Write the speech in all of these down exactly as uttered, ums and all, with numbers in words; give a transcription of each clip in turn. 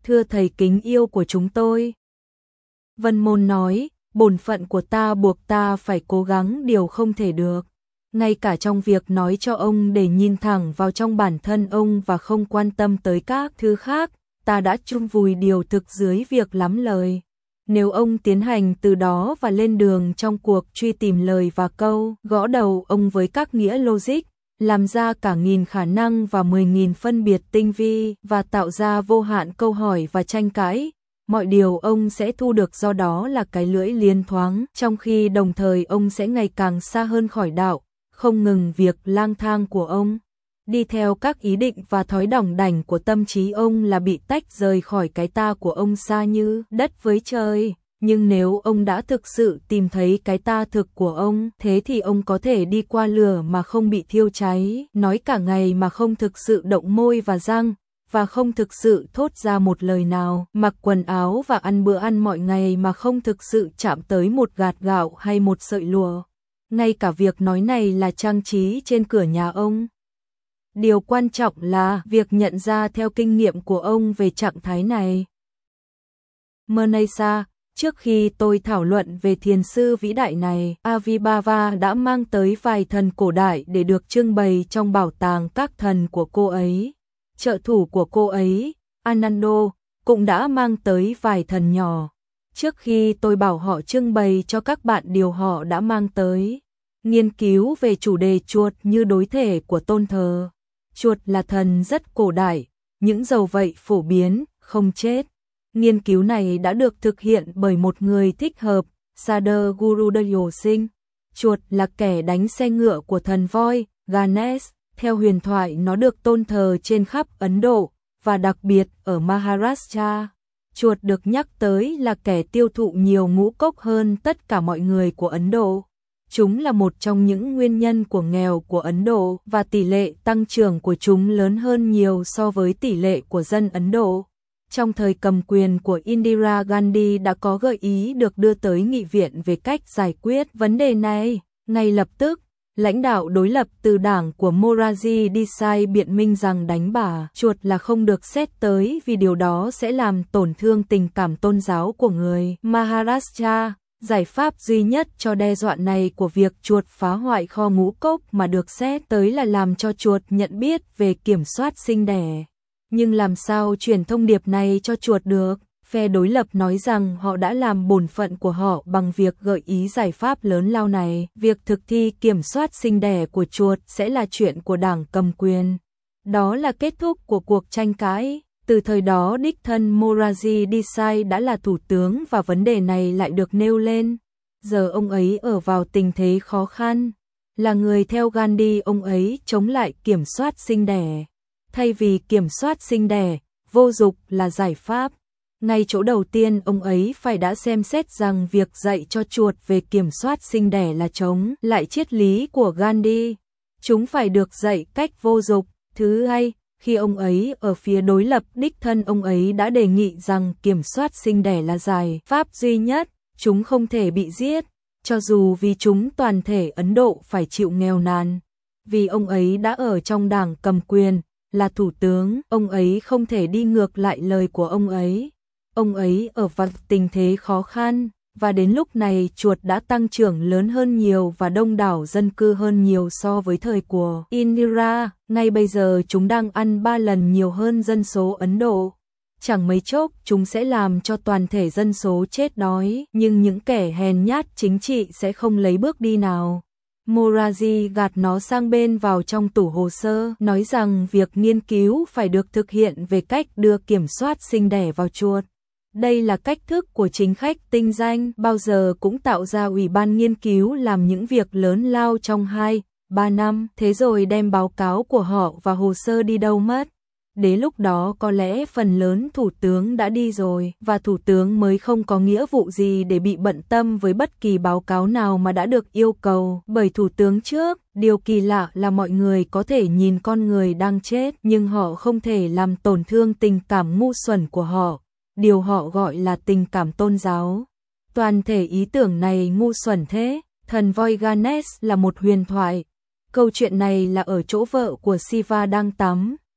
thưa thầy kính yêu của chúng tôi. Vân Môn nói, bổn phận của ta buộc ta phải cố gắng điều không thể được. Ngay cả trong việc nói cho ông để nhìn thẳng vào trong bản thân ông và không quan tâm tới các thứ khác, ta đã chôn vùi điều thực dưới việc lắm lời. Nếu ông tiến hành từ đó và lên đường trong cuộc truy tìm lời và câu, gõ đầu ông với các nghĩa logic, làm ra cả nghìn khả năng và mười nghìn phân biệt tinh vi và tạo ra vô hạn câu hỏi và tranh cãi, mọi điều ông sẽ thu được do đó là cái lưỡi liến thoáng, trong khi đồng thời ông sẽ ngày càng xa hơn khỏi đạo, không ngừng việc lang thang của ông. Đi theo các ý định và thói đỏng đảnh của tâm trí ông là bị tách rời khỏi cái ta của ông xa như đất với trời. Nhưng nếu ông đã thực sự tìm thấy cái ta thực của ông, thế thì ông có thể đi qua lửa mà không bị thiêu cháy, nói cả ngày mà không thực sự động môi và răng, và không thực sự thốt ra một lời nào, mặc quần áo và ăn bữa ăn mọi ngày mà không thực sự chạm tới một gạt gạo hay một sợi lụa. Ngay cả việc nói này là trang trí trên cửa nhà ông. Điều quan trọng là việc nhận ra theo kinh nghiệm của ông về trạng thái này. Manasa, trước khi tôi thảo luận về thiền sư vĩ đại này, Avibhava đã mang tới vài thần cổ đại để được trưng bày trong bảo tàng các thần của cô ấy. Trợ thủ của cô ấy, Anando, cũng đã mang tới vài thần nhỏ. Trước khi tôi bảo họ trưng bày cho các bạn điều họ đã mang tới. Nghiên cứu về chủ đề chuột như đối thể của tôn thờ. Chuột là thần rất cổ đại, những dầu vậy phổ biến, không chết. Nghiên cứu này đã được thực hiện bởi một người thích hợp, Sadhu Gurudev Singh. Chuột là kẻ đánh xe ngựa của thần voi, Ganesh. Theo huyền thoại nó được tôn thờ trên khắp Ấn Độ, và đặc biệt ở Maharashtra. Chuột được nhắc tới là kẻ tiêu thụ nhiều ngũ cốc hơn tất cả mọi người của Ấn Độ. Chúng là một trong những nguyên nhân của nghèo của Ấn Độ và tỷ lệ tăng trưởng của chúng lớn hơn nhiều so với tỷ lệ của dân Ấn Độ. Trong thời cầm quyền của Indira Gandhi đã có gợi ý được đưa tới nghị viện về cách giải quyết vấn đề này. Ngay lập tức, lãnh đạo đối lập từ đảng của Morarji Desai biện minh rằng đánh bà chuột là không được xét tới vì điều đó sẽ làm tổn thương tình cảm tôn giáo của người Maharashtra. Giải pháp duy nhất cho đe dọa này của việc chuột phá hoại kho ngũ cốc mà được xét tới là làm cho chuột nhận biết về kiểm soát sinh đẻ. Nhưng làm sao truyền thông điệp này cho chuột được? Phe đối lập nói rằng họ đã làm bổn phận của họ bằng việc gợi ý giải pháp lớn lao này. Việc thực thi kiểm soát sinh đẻ của chuột sẽ là chuyện của đảng cầm quyền. Đó là kết thúc của cuộc tranh cãi. Từ thời đó đích thân Morarji Desai đã là thủ tướng và vấn đề này lại được nêu lên. Giờ ông ấy ở vào tình thế khó khăn. Là người theo Gandhi, ông ấy chống lại kiểm soát sinh đẻ. Thay vì kiểm soát sinh đẻ, vô dục là giải pháp. Ngay chỗ đầu tiên ông ấy phải đã xem xét rằng việc dạy cho chuột về kiểm soát sinh đẻ là chống lại triết lý của Gandhi. Chúng phải được dạy cách vô dục. Thứ hai, khi ông ấy ở phía đối lập, đích thân ông ấy đã đề nghị rằng kiểm soát sinh đẻ là giải pháp duy nhất, chúng không thể bị giết, cho dù vì chúng toàn thể Ấn Độ phải chịu nghèo nàn. Vì ông ấy đã ở trong đảng cầm quyền, là thủ tướng, ông ấy không thể đi ngược lại lời của ông ấy. Ông ấy ở vào tình thế khó khăn, và đến lúc này chuột đã tăng trưởng lớn hơn nhiều và đông đảo dân cư hơn nhiều so với thời của Indira. Ngay bây giờ chúng đang ăn ba lần nhiều hơn dân số Ấn Độ. Chẳng mấy chốc chúng sẽ làm cho toàn thể dân số chết đói, nhưng những kẻ hèn nhát chính trị sẽ không lấy bước đi nào. Morarji gạt nó sang bên vào trong tủ hồ sơ, nói rằng việc nghiên cứu phải được thực hiện về cách đưa kiểm soát sinh đẻ vào chuột. Đây là cách thức của chính khách tinh danh, bao giờ cũng tạo ra ủy ban nghiên cứu làm những việc lớn lao trong hai, ba năm, thế rồi đem báo cáo của họ và hồ sơ đi đâu mất. Đến lúc đó có lẽ phần lớn thủ tướng đã đi rồi, và thủ tướng mới không có nghĩa vụ gì để bị bận tâm với bất kỳ báo cáo nào mà đã được yêu cầu bởi thủ tướng trước. Điều kỳ lạ là mọi người có thể nhìn con người đang chết, nhưng họ không thể làm tổn thương tình cảm ngu xuẩn của họ. Điều họ gọi là tình cảm tôn giáo. Toàn thể ý tưởng này ngu xuẩn thế. Thần voi Ganesh là một huyền thoại. Câu chuyện này là ở chỗ vợ của Shiva đang tắm.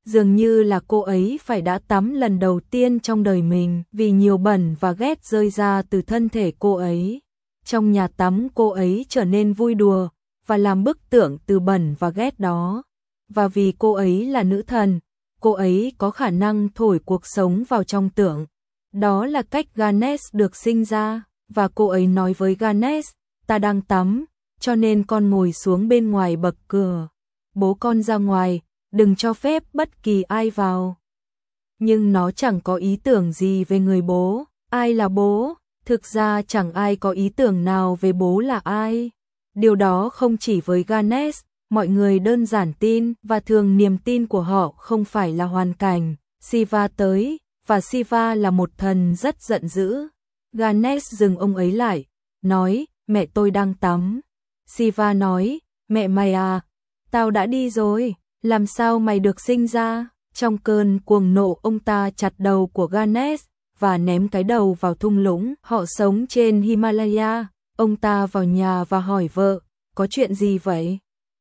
Dường như là cô ấy phải đã tắm lần đầu tiên trong đời mình, vì nhiều bẩn và ghét rơi ra từ thân thể cô ấy. Trong nhà tắm cô ấy trở nên vui đùa và làm bức tượng từ bẩn và ghét đó. Và vì cô ấy là nữ thần, cô ấy có khả năng thổi cuộc sống vào trong tượng. Đó là cách Ganesh được sinh ra, và cô ấy nói với Ganesh, ta đang tắm, cho nên con ngồi xuống bên ngoài bậc cửa. Bố con ra ngoài, đừng cho phép bất kỳ ai vào. Nhưng nó chẳng có ý tưởng gì về người bố. Ai là bố? Thực ra chẳng ai có ý tưởng nào về bố là ai. Điều đó không chỉ với Ganesh, mọi người đơn giản tin, và thường niềm tin của họ không phải là hoàn cảnh. Shiva tới, và Shiva là một thần rất giận dữ. Ganesh dừng ông ấy lại, nói, mẹ tôi đang tắm. Shiva nói, mẹ mày à, tao đã đi rồi, làm sao mày được sinh ra? Trong cơn cuồng nộ ông ta chặt đầu của Ganesh và ném cái đầu vào thung lũng. Họ sống trên Himalaya. Ông ta vào nhà và hỏi vợ, có chuyện gì vậy?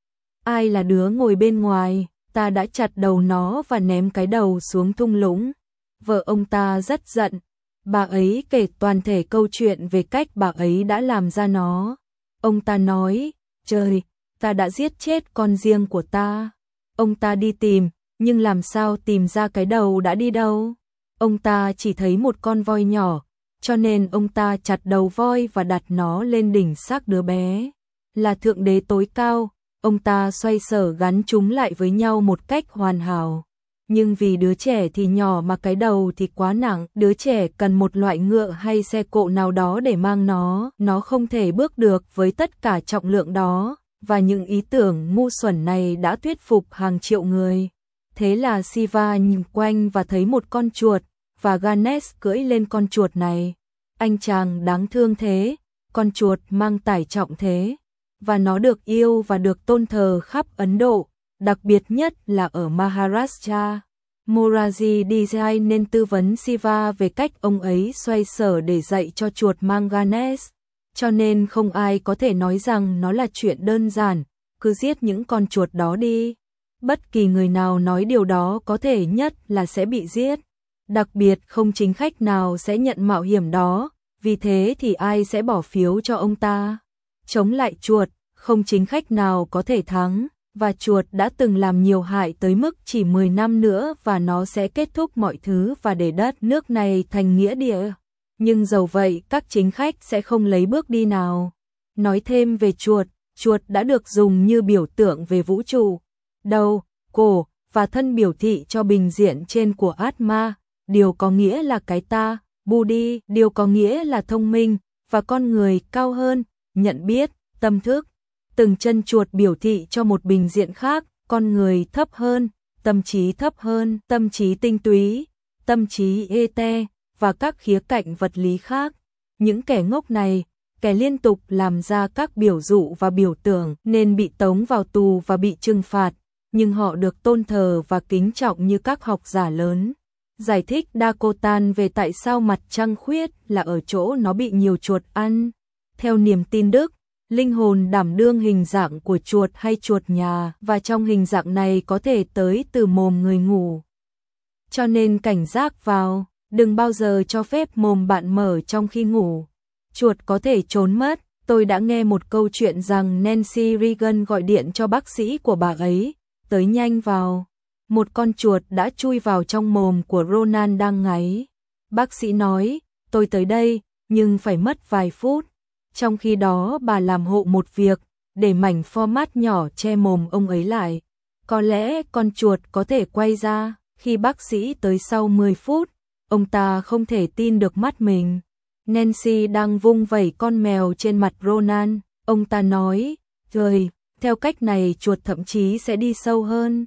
Ai là đứa ngồi bên ngoài? Ta đã chặt đầu nó và ném cái đầu xuống thung lũng. Vợ ông ta rất giận. Bà ấy kể toàn thể câu chuyện về cách bà ấy đã làm ra nó. Ông ta nói, trời, ta đã giết chết con riêng của ta. Ông ta đi tìm, nhưng làm sao tìm ra cái đầu đã đi đâu? Ông ta chỉ thấy một con voi nhỏ, cho nên ông ta chặt đầu voi và đặt nó lên đỉnh xác đứa bé. Là thượng đế tối cao, ông ta xoay sở gắn chúng lại với nhau một cách hoàn hảo. Nhưng vì đứa trẻ thì nhỏ mà cái đầu thì quá nặng, đứa trẻ cần một loại ngựa hay xe cộ nào đó để mang nó, nó không thể bước được với tất cả trọng lượng đó, và những ý tưởng ngu xuẩn này đã thuyết phục hàng triệu người. Thế là Shiva nhìn quanh và thấy một con chuột, và Ganesh cưỡi lên con chuột này. Anh chàng đáng thương thế, con chuột mang tải trọng thế, và nó được yêu và được tôn thờ khắp Ấn Độ, đặc biệt nhất là ở Maharashtra. Morarji Desai nên tư vấn Shiva về cách ông ấy xoay sở để dạy cho chuột mang Ganesh. Cho nên không ai có thể nói rằng nó là chuyện đơn giản, cứ giết những con chuột đó đi. Bất kỳ người nào nói điều đó có thể nhất là sẽ bị giết. Đặc biệt không chính khách nào sẽ nhận mạo hiểm đó, vì thế thì ai sẽ bỏ phiếu cho ông ta. Chống lại chuột, không chính khách nào có thể thắng, và chuột đã từng làm nhiều hại tới mức chỉ mười năm nữa và nó sẽ kết thúc mọi thứ và để đất nước này thành nghĩa địa. Nhưng dầu vậy các chính khách sẽ không lấy bước đi nào. Nói thêm về chuột, chuột đã được dùng như biểu tượng về vũ trụ. Đầu, cổ và thân biểu thị cho bình diện trên của Atma, điều có nghĩa là cái ta, Buddhi, điều có nghĩa là thông minh, và con người cao hơn, nhận biết, tâm thức. Từng chân chuột biểu thị cho một bình diện khác, con người thấp hơn, tâm trí thấp hơn, tâm trí tinh túy, tâm trí ete, và các khía cạnh vật lý khác. Những kẻ ngốc này, kẻ liên tục làm ra các biểu dụ và biểu tượng nên bị tống vào tù và bị trừng phạt, nhưng họ được tôn thờ và kính trọng như các học giả lớn. Giải thích Dakotan về tại sao mặt trăng khuyết là ở chỗ nó bị nhiều chuột ăn. Theo niềm tin Đức, linh hồn đảm đương hình dạng của chuột hay chuột nhà, và trong hình dạng này có thể tới từ mồm người ngủ. Cho nên cảnh giác vào, đừng bao giờ cho phép mồm bạn mở trong khi ngủ. Chuột có thể trốn mất. Tôi đã nghe một câu chuyện rằng Nancy Reagan gọi điện cho bác sĩ của bà ấy, tới nhanh vào. Một con chuột đã chui vào trong mồm của Ronan đang ngáy. Bác sĩ nói, tôi tới đây, nhưng phải mất vài phút. Trong khi đó bà làm hộ một việc, để mảnh format nhỏ che mồm ông ấy lại. Có lẽ con chuột có thể quay ra, khi bác sĩ tới sau mười phút, ông ta không thể tin được mắt mình. Nancy đang vung vẩy con mèo trên mặt Ronan, ông ta nói, trời, theo cách này chuột thậm chí sẽ đi sâu hơn.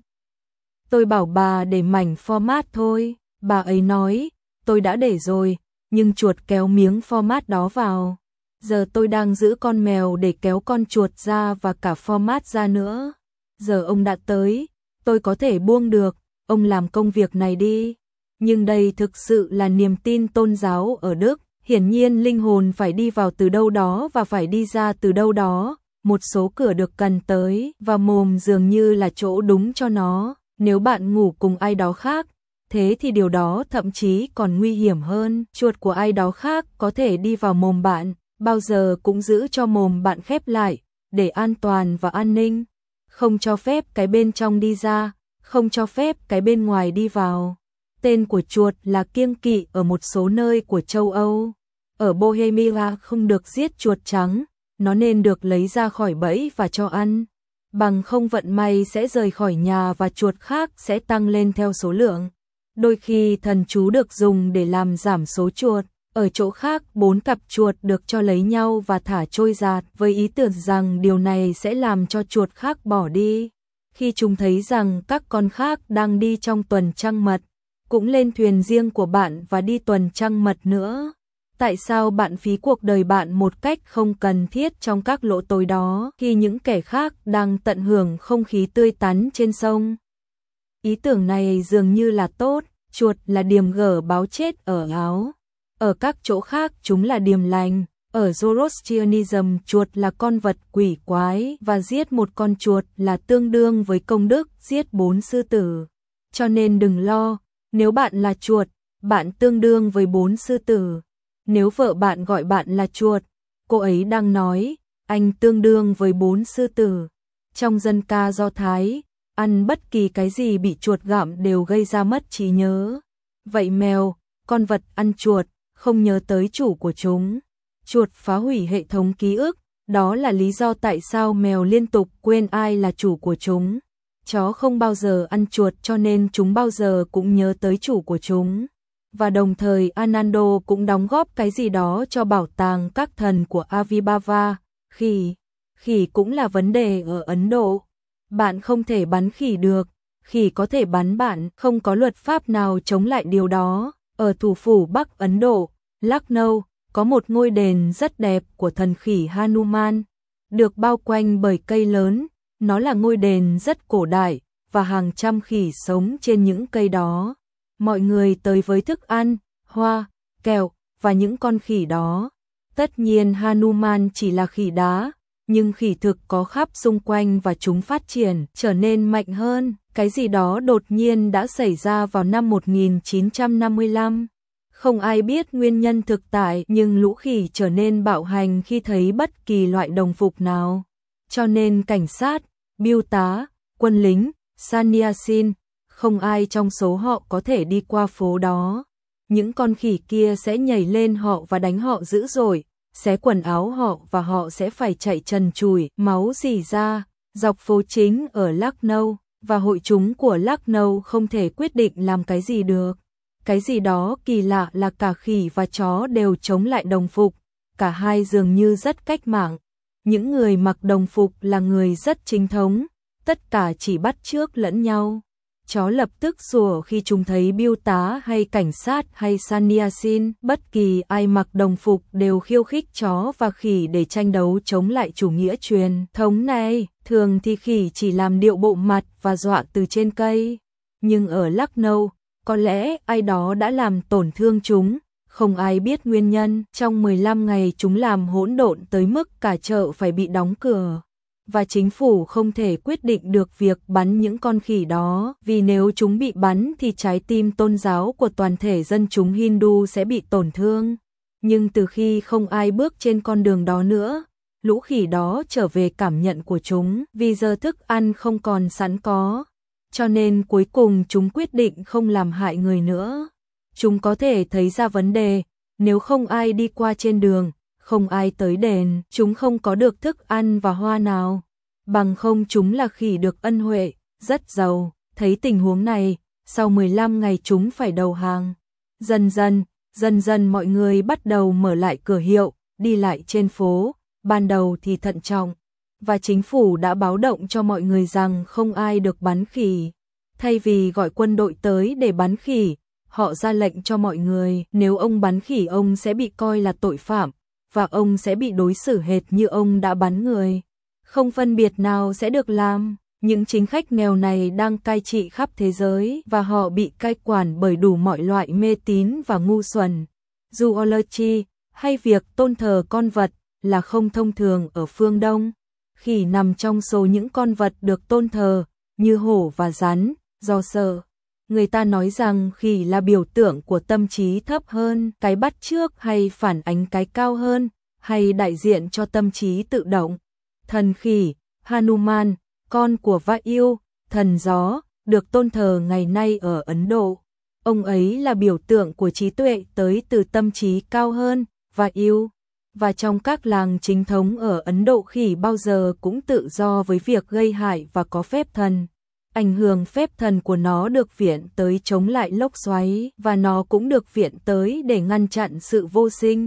Tôi bảo bà để mảnh format thôi, bà ấy nói, tôi đã để rồi, nhưng chuột kéo miếng format đó vào. Giờ tôi đang giữ con mèo để kéo con chuột ra và cả format ra nữa. Giờ ông đã tới, tôi có thể buông được, ông làm công việc này đi. Nhưng đây thực sự là niềm tin tôn giáo ở Đức, hiển nhiên linh hồn phải đi vào từ đâu đó và phải đi ra từ đâu đó, một số cửa được cần tới và mồm dường như là chỗ đúng cho nó. Nếu bạn ngủ cùng ai đó khác, thế thì điều đó thậm chí còn nguy hiểm hơn. Chuột của ai đó khác có thể đi vào mồm bạn, bao giờ cũng giữ cho mồm bạn khép lại, để an toàn và an ninh. Không cho phép cái bên trong đi ra, không cho phép cái bên ngoài đi vào. Tên của chuột là kiêng kỵ ở một số nơi của châu Âu. Ở Bohemia không được giết chuột trắng, nó nên được lấy ra khỏi bẫy và cho ăn. Bằng không vận may sẽ rời khỏi nhà và chuột khác sẽ tăng lên theo số lượng. Đôi khi thần chú được dùng để làm giảm số chuột. Ở chỗ khác, bốn cặp chuột được cho lấy nhau và thả trôi giạt với ý tưởng rằng điều này sẽ làm cho chuột khác bỏ đi. Khi chúng thấy rằng các con khác đang đi trong tuần trăng mật, cũng lên thuyền riêng của bạn và đi tuần trăng mật nữa. Tại sao bạn phí cuộc đời bạn một cách không cần thiết trong các lỗ tối đó khi những kẻ khác đang tận hưởng không khí tươi tắn trên sông? Ý tưởng này dường như là tốt, chuột là điềm gở báo chết ở Áo. Ở các chỗ khác chúng là điềm lành. Ở Zoroastrianism, chuột là con vật quỷ quái và giết một con chuột là tương đương với công đức giết bốn sư tử. Cho nên đừng lo, nếu bạn là chuột, bạn tương đương với bốn sư tử. Nếu vợ bạn gọi bạn là chuột, cô ấy đang nói, anh tương đương với bốn sư tử. Trong dân ca Do Thái, ăn bất kỳ cái gì bị chuột gặm đều gây ra mất trí nhớ. Vậy mèo, con vật ăn chuột, không nhớ tới chủ của chúng. Chuột phá hủy hệ thống ký ức, đó là lý do tại sao mèo liên tục quên ai là chủ của chúng. Chó không bao giờ ăn chuột cho nên chúng bao giờ cũng nhớ tới chủ của chúng. Và đồng thời Anando cũng đóng góp cái gì đó cho bảo tàng các thần của Avibhava. Khỉ, khỉ cũng là vấn đề ở Ấn Độ. Bạn không thể bắn khỉ được, khỉ có thể bắn bạn, không có luật pháp nào chống lại điều đó. Ở thủ phủ Bắc Ấn Độ, Lucknow, có một ngôi đền rất đẹp của thần khỉ Hanuman, được bao quanh bởi cây lớn. Nó là ngôi đền rất cổ đại và hàng trăm khỉ sống trên những cây đó. Mọi người tới với thức ăn, hoa, kẹo và những con khỉ đó. Tất nhiên Hanuman chỉ là khỉ đá, nhưng khỉ thực có khắp xung quanh và chúng phát triển, trở nên mạnh hơn. Cái gì đó đột nhiên đã xảy ra vào năm một nghìn chín trăm năm mươi lăm. Không ai biết nguyên nhân thực tại, nhưng lũ khỉ trở nên bạo hành khi thấy bất kỳ loại đồng phục nào. Cho nên cảnh sát, bưu tá, quân lính, sannyasin, không ai trong số họ có thể đi qua phố đó. Những con khỉ kia sẽ nhảy lên họ và đánh họ dữ dội, xé quần áo họ và họ sẽ phải chạy trần trụi, máu rỉ ra, dọc phố chính ở Lucknow, và hội chúng của Lucknow không thể quyết định làm cái gì được. Cái gì đó kỳ lạ là cả khỉ và chó đều chống lại đồng phục, cả hai dường như rất cách mạng. Những người mặc đồng phục là người rất chính thống, tất cả chỉ bắt chước lẫn nhau. Chó lập tức sủa khi chúng thấy bưu tá hay cảnh sát hay sannyasin, bất kỳ ai mặc đồng phục đều khiêu khích chó và khỉ để tranh đấu chống lại chủ nghĩa truyền thống này. Thường thì khỉ chỉ làm điệu bộ mặt và dọa từ trên cây. Nhưng ở Lucknow, có lẽ ai đó đã làm tổn thương chúng, không ai biết nguyên nhân. Trong mười lăm ngày chúng làm hỗn độn tới mức cả chợ phải bị đóng cửa. Và chính phủ không thể quyết định được việc bắn những con khỉ đó, vì nếu chúng bị bắn thì trái tim tôn giáo của toàn thể dân chúng Hindu sẽ bị tổn thương. Nhưng từ khi không ai bước trên con đường đó nữa, lũ khỉ đó trở về cảm nhận của chúng, vì giờ thức ăn không còn sẵn có. Cho nên cuối cùng chúng quyết định không làm hại người nữa. Chúng có thể thấy ra vấn đề, nếu không ai đi qua trên đường, không ai tới đền, chúng không có được thức ăn và hoa nào. Bằng không chúng là khỉ được ân huệ, rất giàu. Thấy tình huống này, sau mười lăm ngày chúng phải đầu hàng. Dần dần, dần dần mọi người bắt đầu mở lại cửa hiệu, đi lại trên phố, ban đầu thì thận trọng. Và chính phủ đã báo động cho mọi người rằng không ai được bắn khỉ. Thay vì gọi quân đội tới để bắn khỉ, họ ra lệnh cho mọi người, nếu ông bắn khỉ ông sẽ bị coi là tội phạm, và ông sẽ bị đối xử hệt như ông đã bắn người. Không phân biệt nào sẽ được làm. Những chính khách nghèo này đang cai trị khắp thế giới và họ bị cai quản bởi đủ mọi loại mê tín và ngu xuẩn. Zoology, hay việc tôn thờ con vật, là không thông thường ở phương Đông. Khỉ nằm trong số những con vật được tôn thờ, như hổ và rắn. do sợ. Người ta nói rằng khỉ là biểu tượng của tâm trí thấp hơn, cái bắt chước hay phản ánh cái cao hơn, hay đại diện cho tâm trí tự động. Thần khỉ, Hanuman, con của Vayu, thần gió, được tôn thờ ngày nay ở Ấn Độ. Ông ấy là biểu tượng của trí tuệ tới từ tâm trí cao hơn, Vayu. Và trong các làng chính thống ở Ấn Độ, khỉ bao giờ cũng tự do với việc gây hại và có phép thần. Ảnh hưởng phép thần của nó được viện tới chống lại lốc xoáy, và nó cũng được viện tới để ngăn chặn sự vô sinh.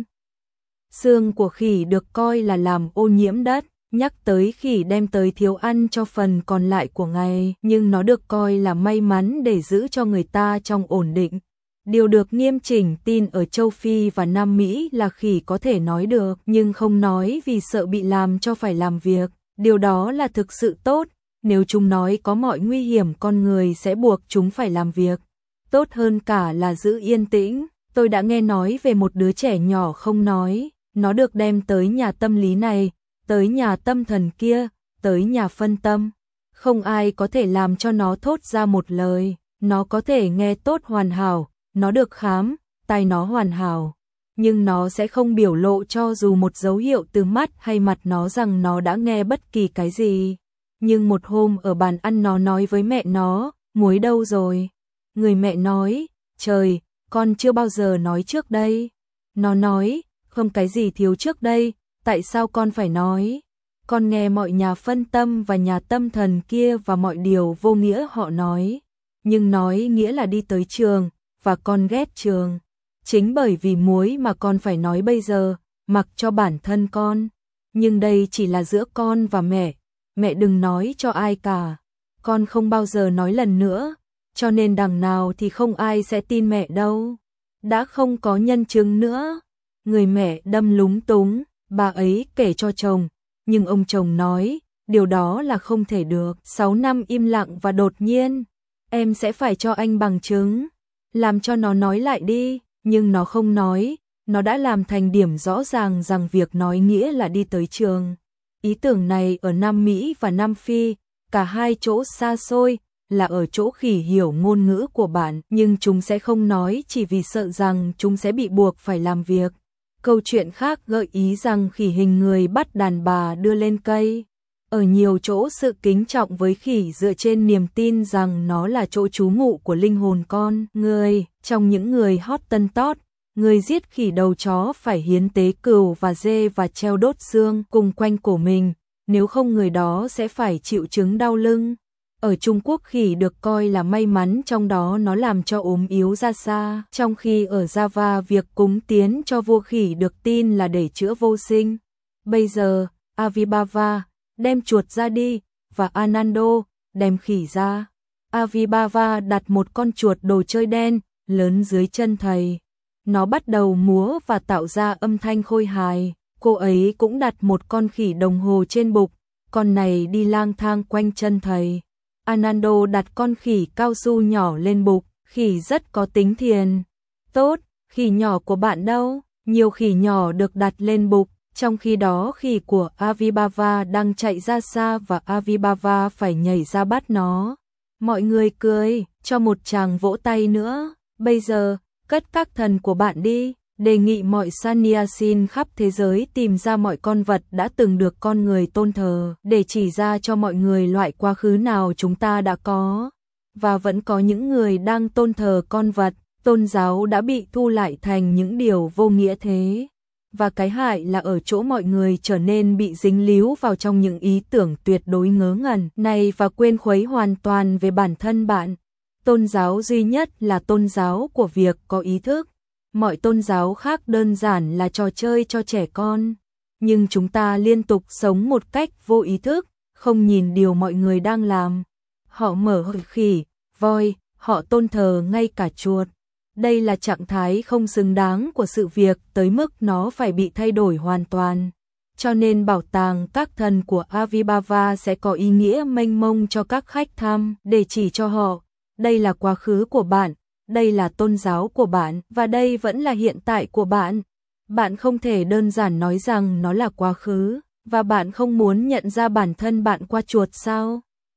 Xương của khỉ được coi là làm ô nhiễm đất, nhắc tới khỉ đem tới thiếu ăn cho phần còn lại của ngày, nhưng nó được coi là may mắn để giữ cho người ta trong ổn định. Điều được nghiêm chỉnh tin ở châu Phi và Nam Mỹ là khỉ có thể nói được, nhưng không nói vì sợ bị làm cho phải làm việc. Điều đó là thực sự tốt. Nếu chúng nói có mọi nguy hiểm, con người sẽ buộc chúng phải làm việc. Tốt hơn cả là giữ yên tĩnh. Tôi đã nghe nói về một đứa trẻ nhỏ không nói. Nó được đem tới nhà tâm lý này, tới nhà tâm thần kia, tới nhà phân tâm. Không ai có thể làm cho nó thốt ra một lời. Nó có thể nghe tốt hoàn hảo. Nó được khám, tai nó hoàn hảo. Nhưng nó sẽ không biểu lộ cho dù một dấu hiệu từ mắt hay mặt nó rằng nó đã nghe bất kỳ cái gì. Nhưng một hôm ở bàn ăn nó nói với mẹ nó, muối đâu rồi? Người mẹ nói, trời, con chưa bao giờ nói trước đây. Nó nói, không cái gì thiếu trước đây, tại sao con phải nói? Con nghe mọi nhà phân tâm và nhà tâm thần kia và mọi điều vô nghĩa họ nói. Nhưng nói nghĩa là đi tới trường, và con ghét trường. Chính bởi vì muối mà con phải nói bây giờ, mặc cho bản thân con. Nhưng đây chỉ là giữa con và mẹ. Mẹ đừng nói cho ai cả. Con không bao giờ nói lần nữa, cho nên đằng nào thì không ai sẽ tin mẹ đâu. Đã không có nhân chứng nữa. Người mẹ đâm lúng túng, bà ấy kể cho chồng, nhưng ông chồng nói, điều đó là không thể được. Sáu năm im lặng và đột nhiên, em sẽ phải cho anh bằng chứng. Làm cho nó nói lại đi, nhưng nó không nói. Nó đã làm thành điểm rõ ràng rằng việc nói nghĩa là đi tới trường. Ý tưởng này ở Nam Mỹ và Nam Phi, cả hai chỗ xa xôi, là ở chỗ khỉ hiểu ngôn ngữ của bạn, nhưng chúng sẽ không nói chỉ vì sợ rằng chúng sẽ bị buộc phải làm việc. Câu chuyện khác gợi ý rằng khỉ hình người bắt đàn bà đưa lên cây. Ở nhiều chỗ sự kính trọng với khỉ dựa trên niềm tin rằng nó là chỗ trú ngụ của linh hồn con người. Trong những người Hottentot, người giết khỉ đầu chó phải hiến tế cừu và dê và treo đốt xương cùng quanh cổ mình, nếu không người đó sẽ phải chịu chứng đau lưng. Ở Trung Quốc khỉ được coi là may mắn, trong đó nó làm cho ốm yếu ra xa, trong khi ở Java việc cúng tiến cho vua khỉ được tin là để chữa vô sinh. Bây giờ, Avibhava, đem chuột ra đi, và Anando, đem khỉ ra. Avibhava đặt một con chuột đồ chơi đen, lớn dưới chân thầy. Nó bắt đầu múa và tạo ra âm thanh khôi hài. Cô ấy cũng đặt một con khỉ đồng hồ trên bục, con này đi lang thang quanh chân thầy. Anando đặt con khỉ cao su nhỏ lên bục, khỉ rất có tính thiền. Tốt, khỉ nhỏ của bạn đâu? Nhiều khỉ nhỏ được đặt lên bục, trong khi đó khỉ của Avibhava đang chạy ra xa và Avibhava phải nhảy ra bắt nó. Mọi người cười, cho một tràng vỗ tay nữa. Bây giờ, cất các thần của bạn đi, đề nghị mọi Sannyasin khắp thế giới tìm ra mọi con vật đã từng được con người tôn thờ, để chỉ ra cho mọi người loại quá khứ nào chúng ta đã có. Và vẫn có những người đang tôn thờ con vật, tôn giáo đã bị thu lại thành những điều vô nghĩa thế. Và cái hại là ở chỗ mọi người trở nên bị dính líu vào trong những ý tưởng tuyệt đối ngớ ngẩn này và quên khuấy hoàn toàn về bản thân bạn. Tôn giáo duy nhất là tôn giáo của việc có ý thức. Mọi tôn giáo khác đơn giản là trò chơi cho trẻ con. Nhưng chúng ta liên tục sống một cách vô ý thức, không nhìn điều mọi người đang làm. Họ mở hội khỉ, voi, họ tôn thờ ngay cả chuột. Đây là trạng thái không xứng đáng của sự việc tới mức nó phải bị thay đổi hoàn toàn. Cho nên bảo tàng các thần của Avibhava sẽ có ý nghĩa mênh mông cho các khách thăm để chỉ cho họ. Đây là quá khứ của bạn, đây là tôn giáo của bạn và đây vẫn là hiện tại của bạn. Bạn không thể đơn giản nói rằng nó là quá khứ và bạn không muốn nhận ra bản thân bạn qua chuột sao?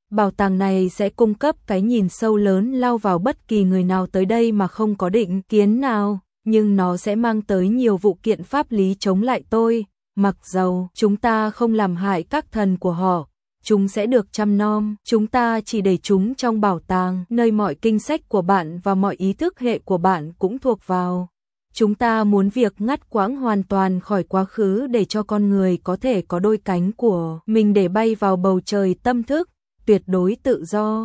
Bảo tàng này sẽ cung cấp cái nhìn sâu lớn lao vào bất kỳ người nào tới đây mà không có định kiến nào, nhưng nó sẽ mang tới nhiều vụ kiện pháp lý chống lại tôi. Mặc dầu chúng ta không làm hại các thần của họ, chúng sẽ được chăm nom, chúng ta chỉ để chúng trong bảo tàng, nơi mọi kinh sách của bạn và mọi ý thức hệ của bạn cũng thuộc vào. Chúng ta muốn việc ngắt quãng hoàn toàn khỏi quá khứ để cho con người có thể có đôi cánh của mình để bay vào bầu trời tâm thức, tuyệt đối tự do.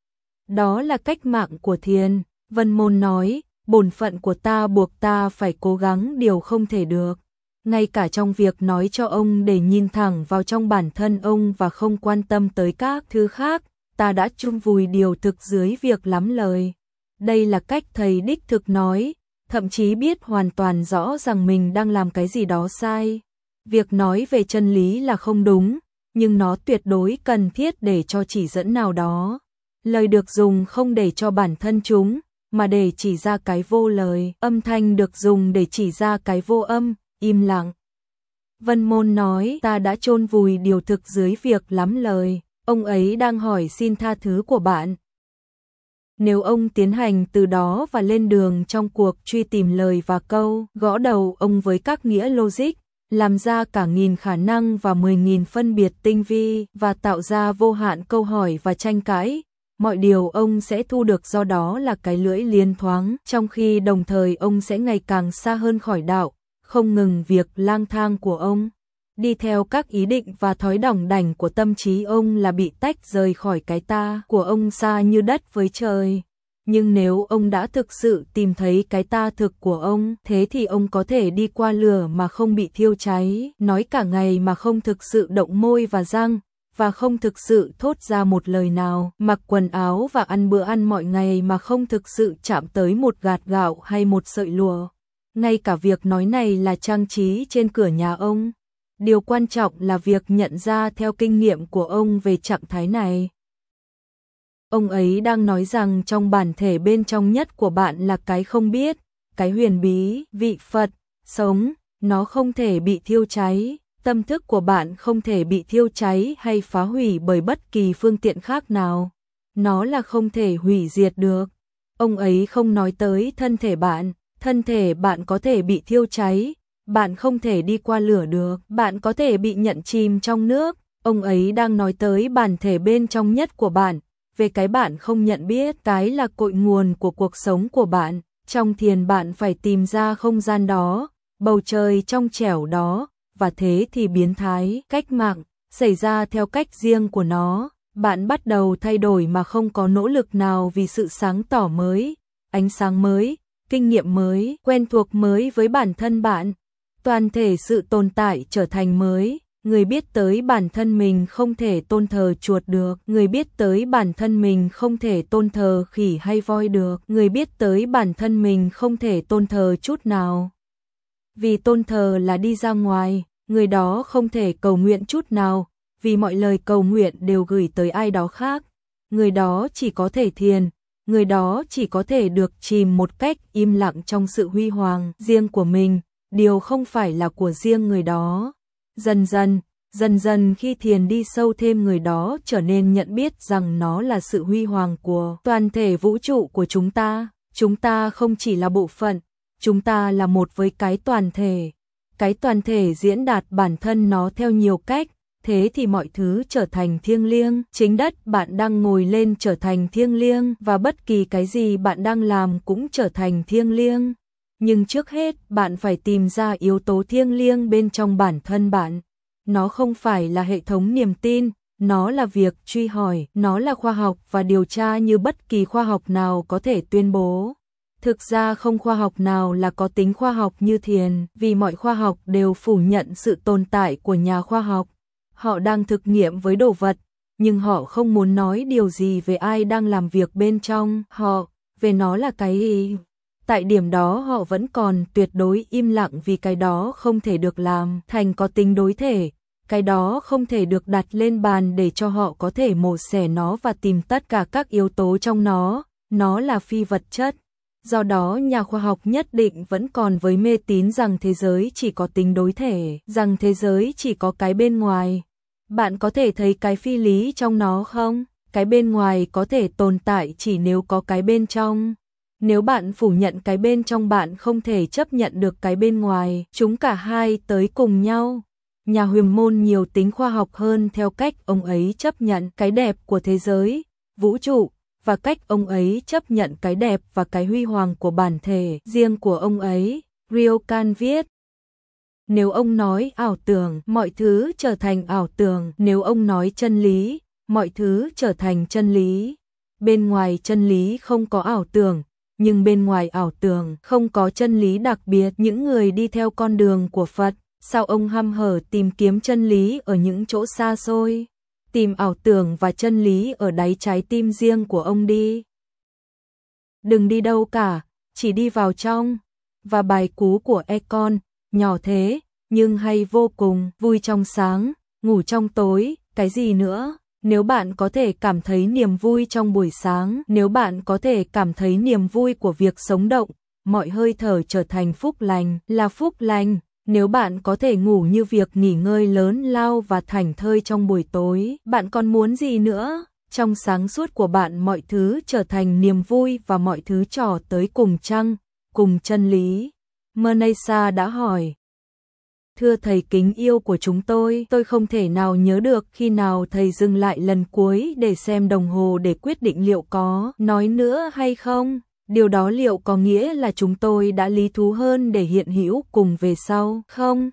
Đó là cách mạng của thiền. Vân Môn nói, bổn phận của ta buộc ta phải cố gắng điều không thể được. Ngay cả trong việc nói cho ông để nhìn thẳng vào trong bản thân ông và không quan tâm tới các thứ khác, ta đã chôn vùi điều thực dưới việc lắm lời. Đây là cách thầy đích thực nói, thậm chí biết hoàn toàn rõ rằng mình đang làm cái gì đó sai. Việc nói về chân lý là không đúng, nhưng nó tuyệt đối cần thiết để cho chỉ dẫn nào đó. Lời được dùng không để cho bản thân chúng, mà để chỉ ra cái vô lời. Âm thanh được dùng để chỉ ra cái vô âm, im lặng. Vân Môn nói, ta đã chôn vùi điều thực dưới việc lắm lời. Ông ấy đang hỏi xin tha thứ của bạn. Nếu ông tiến hành từ đó và lên đường trong cuộc truy tìm lời và câu, gõ đầu ông với các nghĩa logic, làm ra cả nghìn khả năng và mười nghìn phân biệt tinh vi và tạo ra vô hạn câu hỏi và tranh cãi, mọi điều ông sẽ thu được do đó là cái lưỡi liến thoáng, trong khi đồng thời ông sẽ ngày càng xa hơn khỏi đạo, không ngừng việc lang thang của ông. Đi theo các ý định và thói đỏng đảnh của tâm trí ông là bị tách rời khỏi cái ta của ông xa như đất với trời. Nhưng nếu ông đã thực sự tìm thấy cái ta thực của ông, thế thì ông có thể đi qua lửa mà không bị thiêu cháy, nói cả ngày mà không thực sự động môi và răng, và không thực sự thốt ra một lời nào, mặc quần áo và ăn bữa ăn mọi ngày mà không thực sự chạm tới một gạt gạo hay một sợi lụa. Ngay cả việc nói này là trang trí trên cửa nhà ông. Điều quan trọng là việc nhận ra theo kinh nghiệm của ông về trạng thái này. Ông ấy đang nói rằng trong bản thể bên trong nhất của bạn là cái không biết, cái huyền bí, vị Phật, sống, nó không thể bị thiêu cháy, tâm thức của bạn không thể bị thiêu cháy hay phá hủy bởi bất kỳ phương tiện khác nào. Nó là không thể hủy diệt được. Ông ấy không nói tới thân thể bạn, thân thể bạn có thể bị thiêu cháy, bạn không thể đi qua lửa được, bạn có thể bị nhận chìm trong nước. Ông ấy đang nói tới bản thể bên trong nhất của bạn, về cái bạn không nhận biết, cái là cội nguồn của cuộc sống của bạn. Trong thiền bạn phải tìm ra không gian đó, bầu trời trong trẻo đó, và thế thì biến thái, cách mạng, xảy ra theo cách riêng của nó. Bạn bắt đầu thay đổi mà không có nỗ lực nào vì sự sáng tỏ mới, ánh sáng mới, kinh nghiệm mới, quen thuộc mới với bản thân bạn. Toàn thể sự tồn tại trở thành mới. Người biết tới bản thân mình không thể tôn thờ chuột được, người biết tới bản thân mình không thể tôn thờ khỉ hay voi được, người biết tới bản thân mình không thể tôn thờ chút nào. Vì tôn thờ là đi ra ngoài, người đó không thể cầu nguyện chút nào, vì mọi lời cầu nguyện đều gửi tới ai đó khác. Người đó chỉ có thể thiền, người đó chỉ có thể được chìm một cách im lặng trong sự huy hoàng riêng của mình, điều không phải là của riêng người đó. Dần dần, dần dần khi thiền đi sâu thêm, người đó trở nên nhận biết rằng nó là sự huy hoàng của toàn thể vũ trụ của chúng ta. Chúng ta không chỉ là bộ phận, chúng ta là một với cái toàn thể. Cái toàn thể diễn đạt bản thân nó theo nhiều cách, thế thì mọi thứ trở thành thiêng liêng. Chính đất bạn đang ngồi lên trở thành thiêng liêng, và bất kỳ cái gì bạn đang làm cũng trở thành thiêng liêng. Nhưng trước hết, bạn phải tìm ra yếu tố thiêng liêng bên trong bản thân bạn. Nó không phải là hệ thống niềm tin, nó là việc truy hỏi, nó là khoa học và điều tra như bất kỳ khoa học nào có thể tuyên bố. Thực ra không khoa học nào là có tính khoa học như thiền, vì mọi khoa học đều phủ nhận sự tồn tại của nhà khoa học. Họ đang thực nghiệm với đồ vật, nhưng họ không muốn nói điều gì về ai đang làm việc bên trong họ, về nó là cái gì. Tại điểm đó họ vẫn còn tuyệt đối im lặng vì cái đó không thể được làm thành có tính đối thể, cái đó không thể được đặt lên bàn để cho họ có thể mổ xẻ nó và tìm tất cả các yếu tố trong nó, nó là phi vật chất. Do đó nhà khoa học nhất định vẫn còn với mê tín rằng thế giới chỉ có tính đối thể, rằng thế giới chỉ có cái bên ngoài. Bạn có thể thấy cái phi lý trong nó không? cái bên ngoài có thể tồn tại chỉ nếu có cái bên trong. Nếu bạn phủ nhận cái bên trong bạn không thể chấp nhận được cái bên ngoài, chúng cả hai tới cùng nhau. Nhà huyền môn nhiều tính khoa học hơn theo cách ông ấy chấp nhận cái đẹp của thế giới, vũ trụ, và cách ông ấy chấp nhận cái đẹp và cái huy hoàng của bản thể riêng của ông ấy. Ryokan viết. Nếu ông nói ảo tưởng, mọi thứ trở thành ảo tưởng. Nếu ông nói chân lý, mọi thứ trở thành chân lý. Bên ngoài chân lý không có ảo tưởng, nhưng bên ngoài ảo tưởng không có chân lý đặc biệt. Những người đi theo con đường của Phật, sao ông hăm hở tìm kiếm chân lý ở những chỗ xa xôi? Tìm ảo tưởng và chân lý ở đáy trái tim riêng của ông đi. Đừng đi đâu cả, chỉ đi vào trong. Và bài cú của Econ, nhỏ thế, nhưng hay vô cùng, vui trong sáng, ngủ trong tối, cái gì nữa? Nếu bạn có thể cảm thấy niềm vui trong buổi sáng, nếu bạn có thể cảm thấy niềm vui của việc sống động, mọi hơi thở trở thành phúc lành, là phúc lành. Nếu bạn có thể ngủ như việc nghỉ ngơi lớn lao và thảnh thơi trong buổi tối, bạn còn muốn gì nữa? Trong sáng suốt của bạn mọi thứ trở thành niềm vui và mọi thứ trỏ tới cùng trăng, cùng chân lý. Manasa đã hỏi. Thưa thầy kính yêu của chúng tôi, tôi không thể nào nhớ được khi nào thầy dừng lại lần cuối để xem đồng hồ để quyết định liệu có nói nữa hay không. Điều đó liệu có nghĩa là chúng tôi đã lý thú hơn để hiện hữu cùng về sau không?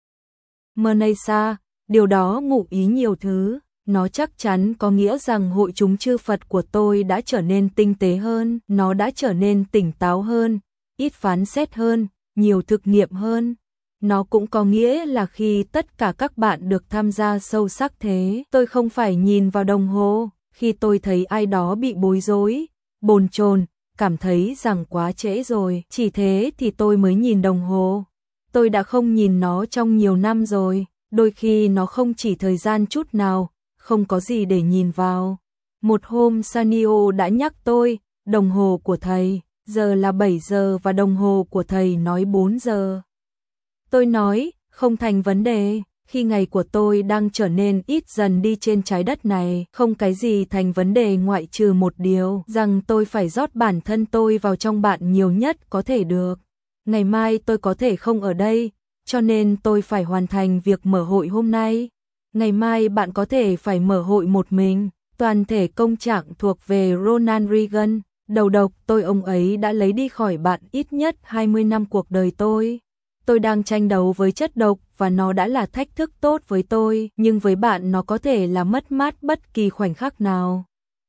Manasa, điều đó ngụ ý nhiều thứ. Nó chắc chắn có nghĩa rằng hội chúng chư Phật của tôi đã trở nên tinh tế hơn, nó đã trở nên tỉnh táo hơn, ít phán xét hơn, nhiều thực nghiệm hơn. Nó cũng có nghĩa là khi tất cả các bạn được tham gia sâu sắc thế, tôi không phải nhìn vào đồng hồ, khi tôi thấy ai đó bị bối rối, bồn chồn, cảm thấy rằng quá trễ rồi, chỉ thế thì tôi mới nhìn đồng hồ. Tôi đã không nhìn nó trong nhiều năm rồi, đôi khi nó không chỉ thời gian chút nào, không có gì để nhìn vào. Một hôm Sanio đã nhắc tôi, đồng hồ của thầy, giờ là bảy giờ và đồng hồ của thầy nói bốn giờ. Tôi nói, không thành vấn đề, khi ngày của tôi đang trở nên ít dần đi trên trái đất này, không cái gì thành vấn đề ngoại trừ một điều, rằng tôi phải rót bản thân tôi vào trong bạn nhiều nhất có thể được. Ngày mai tôi có thể không ở đây, cho nên tôi phải hoàn thành việc mở hội hôm nay. Ngày mai bạn có thể phải mở hội một mình, toàn thể công trạng thuộc về Ronald Reagan, đầu độc tôi ông ấy đã lấy đi khỏi bạn ít nhất hai mươi năm cuộc đời tôi. Tôi đang tranh đấu với chất độc và nó đã là thách thức tốt với tôi, nhưng với bạn nó có thể là mất mát bất kỳ khoảnh khắc nào.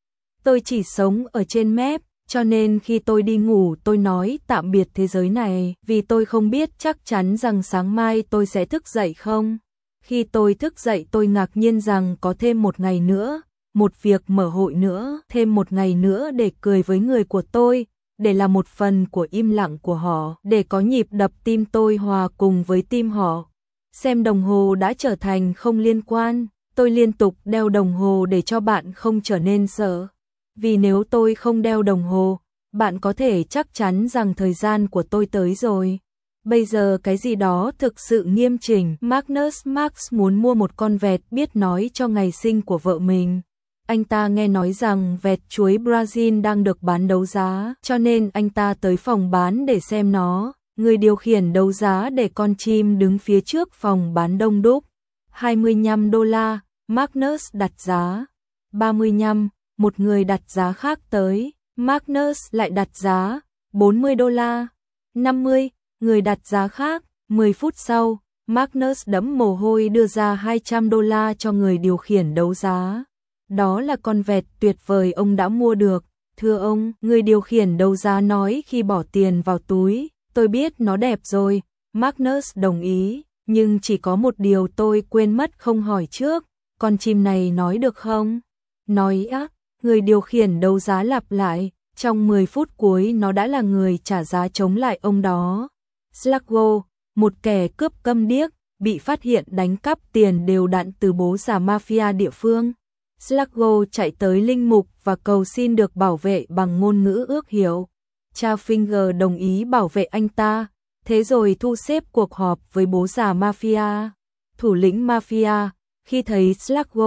Tôi chỉ sống ở trên mép, cho nên khi tôi đi ngủ tôi nói tạm biệt thế giới này, vì tôi không biết chắc chắn rằng sáng mai tôi sẽ thức dậy không. Khi tôi thức dậy tôi ngạc nhiên rằng có thêm một ngày nữa, một việc mở hội nữa, thêm một ngày nữa để cười với người của tôi, để là một phần của im lặng của họ, để có nhịp đập tim tôi hòa cùng với tim họ. Xem đồng hồ đã trở thành không liên quan, tôi liên tục đeo đồng hồ để cho bạn không trở nên sợ. Vì nếu tôi không đeo đồng hồ, bạn có thể chắc chắn rằng thời gian của tôi tới rồi. Bây giờ cái gì đó thực sự nghiêm chỉnh. Magnus Max muốn mua một con vẹt biết nói cho ngày sinh của vợ mình. Anh ta nghe nói rằng vẹt chuối Brazil đang được bán đấu giá, cho nên anh ta tới phòng bán để xem nó. Người điều khiển đấu giá để con chim đứng phía trước phòng bán đông đúc. hai mươi lăm đô la, Magnus đặt giá. ba mươi lăm, một người đặt giá khác tới. Magnus lại đặt giá. bốn mươi đô la. năm mươi, người đặt giá khác. mười phút sau, Magnus đẫm mồ hôi đưa ra hai trăm đô la cho người điều khiển đấu giá. Đó là con vẹt tuyệt vời ông đã mua được. Thưa ông, người điều khiển đấu giá nói khi bỏ tiền vào túi. Tôi biết nó đẹp rồi. Magnus đồng ý, nhưng chỉ có một điều tôi quên mất không hỏi trước. Con chim này nói được không? Nói á, người điều khiển đấu giá lặp lại. Trong mười phút cuối nó đã là người trả giá chống lại ông đó. Sluggo, một kẻ cướp câm điếc, bị phát hiện đánh cắp tiền đều đặn từ bố già mafia địa phương. Sluggo chạy tới linh mục và cầu xin được bảo vệ bằng ngôn ngữ ước hiểu. Cha Finger đồng ý bảo vệ anh ta, thế rồi thu xếp cuộc họp với bố già mafia. Thủ lĩnh mafia, khi thấy Sluggo,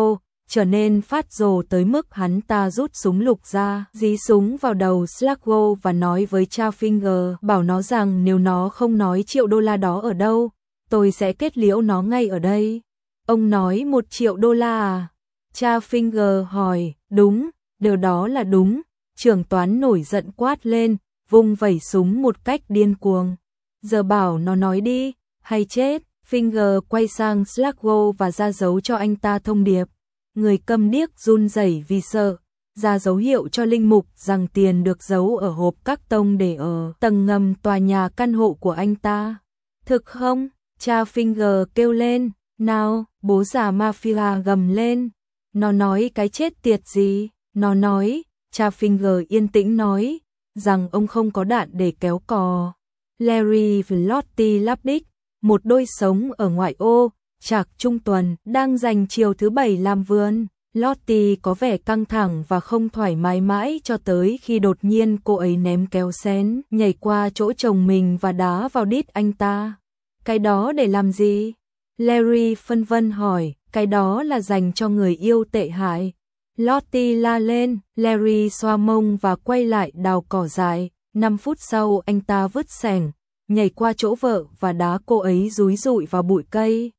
trở nên phát rồ tới mức hắn ta rút súng lục ra, dí súng vào đầu Sluggo và nói với Chafinger, bảo nó rằng nếu nó không nói triệu đô la đó ở đâu, tôi sẽ kết liễu nó ngay ở đây. Ông nói một triệu đô la à? Chafinger hỏi, đúng, điều đó là đúng. Trưởng toán nổi giận quát lên, vung vẩy súng một cách điên cuồng. Giờ bảo nó nói đi, hay chết. Finger quay sang Sluggo và ra dấu cho anh ta thông điệp. Người câm điếc run rẩy vì sợ, ra dấu hiệu cho linh mục rằng tiền được giấu ở hộp các tông để ở tầng ngầm tòa nhà căn hộ của anh ta. Thực không? Chafinger kêu lên. Nào, bố già mafia gầm lên. Nó nói cái chết tiệt gì? Nó nói, Chafinger yên tĩnh nói, rằng ông không có đạn để kéo cò. Larry và Lottie Lapdick, một đôi sống ở ngoại ô, Trạc Trung Tuần, đang dành chiều thứ bảy làm vườn. Lottie có vẻ căng thẳng và không thoải mái mãi cho tới khi đột nhiên cô ấy ném kéo xén, nhảy qua chỗ chồng mình và đá vào đít anh ta. Cái đó để làm gì? Larry phân vân hỏi, cái đó là dành cho người yêu tệ hại. Lottie la lên, Larry xoa mông và quay lại đào cỏ dại. Năm phút sau anh ta vứt xẻng, nhảy qua chỗ vợ và đá cô ấy dúi dụi vào bụi cây.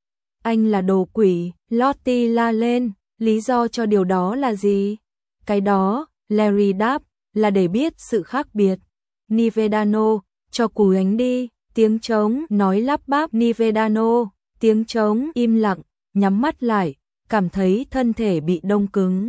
Anh là đồ quỷ, Lottie la lên, lý do cho điều đó là gì? Cái đó, Larry đáp, là để biết sự khác biệt. Nivedano, cho cú ánh đi, tiếng trống nói lắp bắp. Nivedano, tiếng trống im lặng, nhắm mắt lại, cảm thấy thân thể bị đông cứng.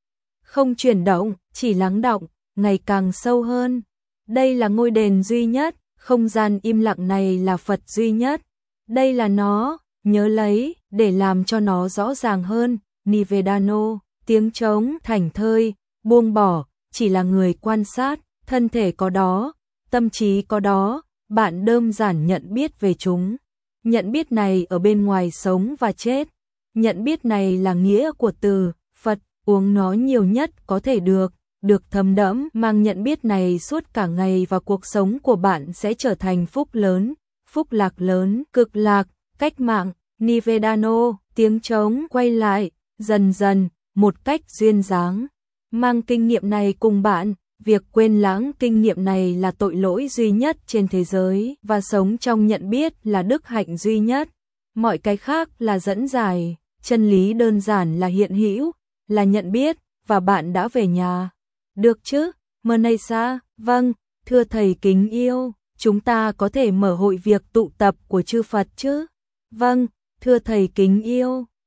Không chuyển động, chỉ lắng đọng, ngày càng sâu hơn. Đây là ngôi đền duy nhất, không gian im lặng này là Phật duy nhất. Đây là nó, nhớ lấy, để làm cho nó rõ ràng hơn. Nivedano, tiếng trống thảnh thơi, buông bỏ, chỉ là người quan sát, thân thể có đó, tâm trí có đó, bạn đơn giản nhận biết về chúng. Nhận biết này ở bên ngoài sống và chết. Nhận biết này là nghĩa của từ Phật, uống nó nhiều nhất có thể được, được thấm đẫm, mang nhận biết này suốt cả ngày và cuộc sống của bạn sẽ trở thành phúc lớn, phúc lạc lớn, cực lạc, cách mạng. Nivedano, tiếng trống quay lại, dần dần, một cách duyên dáng. Mang kinh nghiệm này cùng bạn, việc quên lãng kinh nghiệm này là tội lỗi duy nhất trên thế giới, và sống trong nhận biết là đức hạnh duy nhất. Mọi cái khác là dẫn giải, chân lý đơn giản là hiện hữu, là nhận biết, và bạn đã về nhà. Được chứ? Mernesa, vâng, thưa thầy kính yêu, chúng ta có thể mở hội việc tụ tập của chư Phật chứ? Vâng, thưa thầy kính yêu.